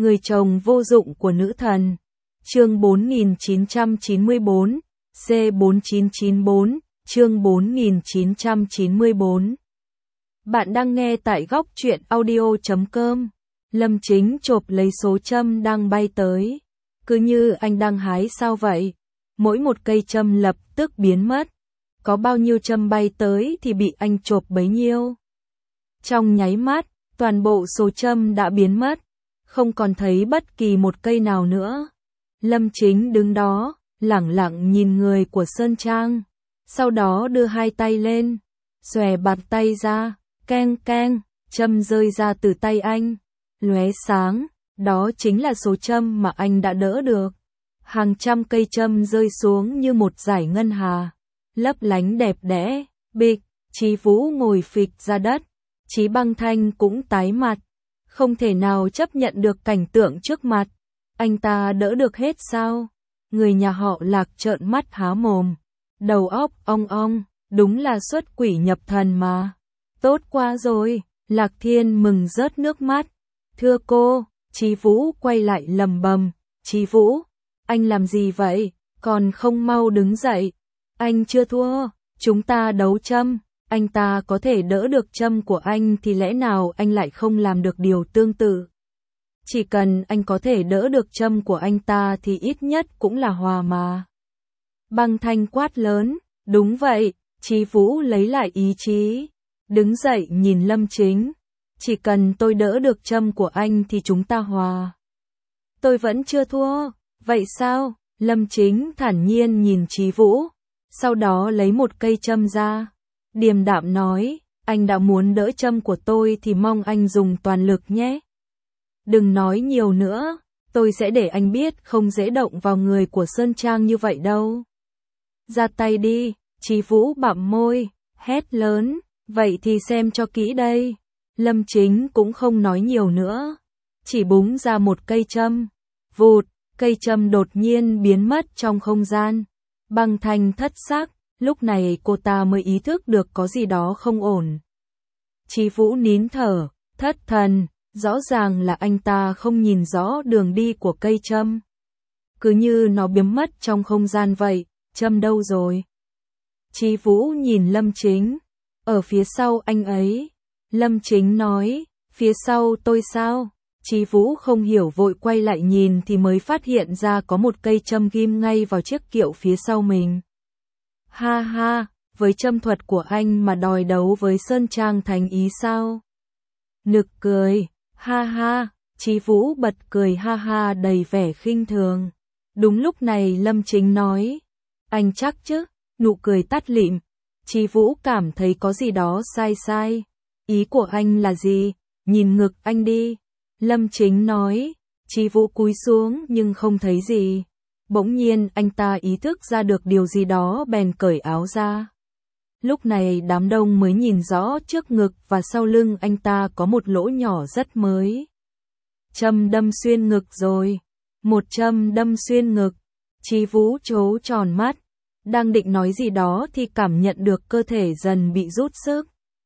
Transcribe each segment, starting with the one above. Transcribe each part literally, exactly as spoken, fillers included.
Người chồng vô dụng của nữ thần. Chương bốn nghìn chín trăm chín mươi bốn, C bốn chín chín bốn, chương bốn nghìn chín trăm chín mươi bốn. Bạn đang nghe tại góc truyện audio chấm com. Lâm Chính chộp lấy số châm đang bay tới. Cứ như anh đang hái sao vậy? Mỗi một cây châm lập tức biến mất. Có bao nhiêu châm bay tới thì bị anh chộp bấy nhiêu. Trong nháy mắt, toàn bộ số châm đã biến mất. Không còn thấy bất kỳ một cây nào nữa. Lâm Chính đứng đó, lẳng lặng nhìn người của Sơn Trang. Sau đó đưa hai tay lên, xòe bàn tay ra, keng keng, châm rơi ra từ tay anh. Lóe sáng, đó chính là số châm mà anh đã đỡ được. Hàng trăm cây châm rơi xuống như một dải ngân hà, lấp lánh đẹp đẽ. Bịch, Chí Vũ ngồi phịch ra đất. Chí Băng Thanh cũng tái mặt, không thể nào chấp nhận được cảnh tượng trước mặt. Anh ta đỡ được hết sao? Người nhà họ Lạc trợn mắt há mồm, đầu óc ong ong, đúng là xuất quỷ nhập thần mà. Tốt quá rồi, Lạc Thiên mừng rớt nước mắt. Thưa cô, Chí Vũ quay lại lầm bầm. Chí Vũ, anh làm gì vậy? Còn không mau đứng dậy. Anh chưa thua, chúng ta đấu châm. Anh ta có thể đỡ được châm của anh thì lẽ nào anh lại không làm được điều tương tự? Chỉ cần anh có thể đỡ được châm của anh ta thì ít nhất cũng là hòa mà. Băng Thanh quát lớn. Đúng vậy, Chí Vũ lấy lại ý chí. Đứng dậy nhìn Lâm Chính. Chỉ cần tôi đỡ được châm của anh thì chúng ta hòa. Tôi vẫn chưa thua. Vậy sao? Lâm Chính thản nhiên nhìn Chí Vũ. Sau đó lấy một cây châm ra. Điềm đạm nói, anh đã muốn đỡ châm của tôi thì mong anh dùng toàn lực nhé. Đừng nói nhiều nữa, tôi sẽ để anh biết không dễ động vào người của Sơn Trang như vậy đâu. Ra tay đi, Chí Vũ bặm môi, hét lớn, vậy thì xem cho kỹ đây. Lâm Chính cũng không nói nhiều nữa, chỉ búng ra một cây châm. Vụt, cây châm đột nhiên biến mất trong không gian. Băng Thanh thất sắc. Lúc này cô ta mới ý thức được có gì đó không ổn. Chí Vũ nín thở, thất thần, rõ ràng là anh ta không nhìn rõ đường đi của cây châm. Cứ như nó biến mất trong không gian vậy, châm đâu rồi? Chí Vũ nhìn Lâm Chính, ở phía sau anh ấy. Lâm Chính nói, phía sau tôi sao? Chí Vũ không hiểu vội quay lại nhìn thì mới phát hiện ra có một cây châm ghim ngay vào chiếc kiệu phía sau mình. Ha ha, với châm thuật của anh mà đòi đấu với Sơn Trang thành ý sao? Nực cười, ha ha, Chí Vũ bật cười ha ha đầy vẻ khinh thường. Đúng lúc này Lâm Chính nói, anh chắc chứ? Nụ cười tắt lịm. Chí Vũ cảm thấy có gì đó sai sai. Ý của anh là gì? Nhìn ngực anh đi. Lâm Chính nói. Chí Vũ cúi xuống nhưng không thấy gì. Bỗng nhiên anh ta ý thức ra được điều gì đó bèn cởi áo ra. Lúc này đám đông mới nhìn rõ trước ngực và sau lưng anh ta có một lỗ nhỏ rất mới. Châm đâm xuyên ngực rồi. Một châm đâm xuyên ngực. Chí Vũ trố tròn mắt. Đang định nói gì đó thì cảm nhận được cơ thể dần bị rút sức.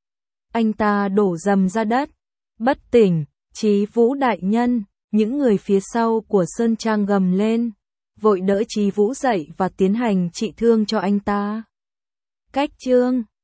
Anh ta đổ rầm ra đất. Bất tỉnh, Chí Vũ đại nhân, những người phía sau của Sơn Trang gầm lên. Vội đỡ Chí Vũ dậy và tiến hành trị thương cho anh ta. Cách chương